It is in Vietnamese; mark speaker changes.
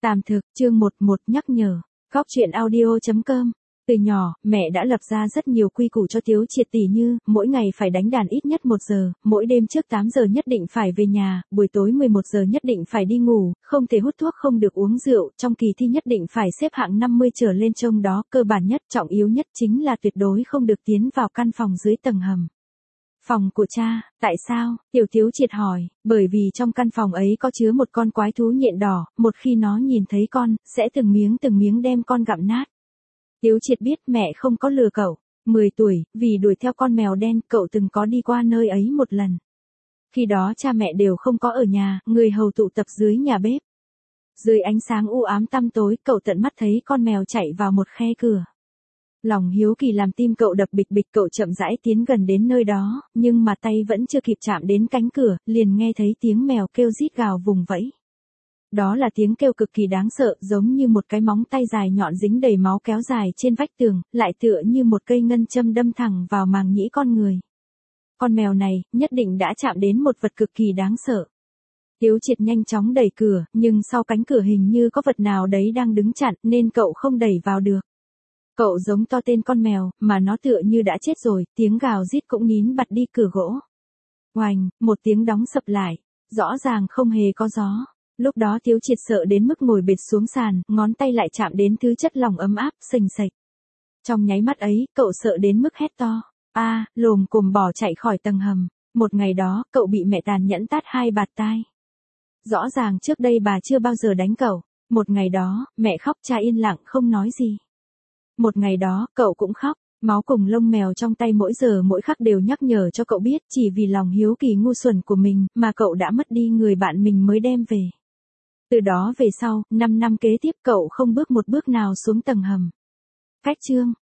Speaker 1: Tạm thực, chương 11 nhắc nhở. Góc truyện audio.com. Từ nhỏ, mẹ đã lập ra rất nhiều quy củ cho Tiếu Triệt tỉ như, mỗi ngày phải đánh đàn ít nhất 1 giờ, mỗi đêm trước 8 giờ nhất định phải về nhà, buổi tối 11 giờ nhất định phải đi ngủ, không thể hút thuốc, không được uống rượu, trong kỳ thi nhất định phải xếp hạng 50 trở lên, trong đó cơ bản nhất, trọng yếu nhất chính là tuyệt đối không được tiến vào căn phòng dưới tầng hầm. Phòng của cha, tại sao? Tiếu Triệt hỏi, bởi vì trong căn phòng ấy có chứa một con quái thú nhện đỏ, một khi nó nhìn thấy con, sẽ từng miếng đem con gặm nát. Tiếu Triệt biết mẹ không có lừa cậu. 10 tuổi, vì đuổi theo con mèo đen, cậu từng có đi qua nơi ấy một lần. Khi đó cha mẹ đều không có ở nhà, người hầu tụ tập dưới nhà bếp. Dưới ánh sáng u ám tăm tối, cậu tận mắt thấy con mèo chạy vào một khe cửa. Lòng hiếu kỳ làm tim cậu đập bịch bịch, cậu chậm rãi tiến gần đến nơi đó, nhưng mà tay vẫn chưa kịp chạm đến cánh cửa, liền nghe thấy tiếng mèo kêu rít gào vùng vẫy. Đó là tiếng kêu cực kỳ đáng sợ, giống như một cái móng tay dài nhọn dính đầy máu kéo dài trên vách tường, lại tựa như một cây ngân châm đâm thẳng vào màng nhĩ con người. Con mèo này, nhất định đã chạm đến một vật cực kỳ đáng sợ. Tiếu Triệt nhanh chóng đẩy cửa, nhưng sau cánh cửa hình như có vật nào đấy đang đứng chặn, nên cậu không đẩy vào được. Cậu giống to tên con mèo, mà nó tựa như đã chết rồi, tiếng gào rít cũng nín bặt đi cửa gỗ. Oành, một tiếng đóng sập lại, rõ ràng không hề có gió. Lúc đó Tiếu Triệt sợ đến mức ngồi bệt xuống sàn, ngón tay lại chạm đến thứ chất lỏng ấm áp, sình sạch. Trong nháy mắt ấy, cậu sợ đến mức hét to. Lồm cồm bỏ chạy khỏi tầng hầm. Một ngày đó, cậu bị mẹ tàn nhẫn tát 2 bạt tai. Rõ ràng trước đây bà chưa bao giờ đánh cậu. Một ngày đó, mẹ khóc, cha yên lặng không nói gì. Một ngày đó, cậu cũng khóc. Máu cùng lông mèo trong tay mỗi giờ mỗi khắc đều nhắc nhở cho cậu biết, chỉ vì lòng hiếu kỳ ngu xuẩn của mình, mà cậu đã mất đi người bạn mình mới đem về. Từ đó về sau, 5 năm kế tiếp cậu không bước một bước nào xuống tầng hầm. Cách chương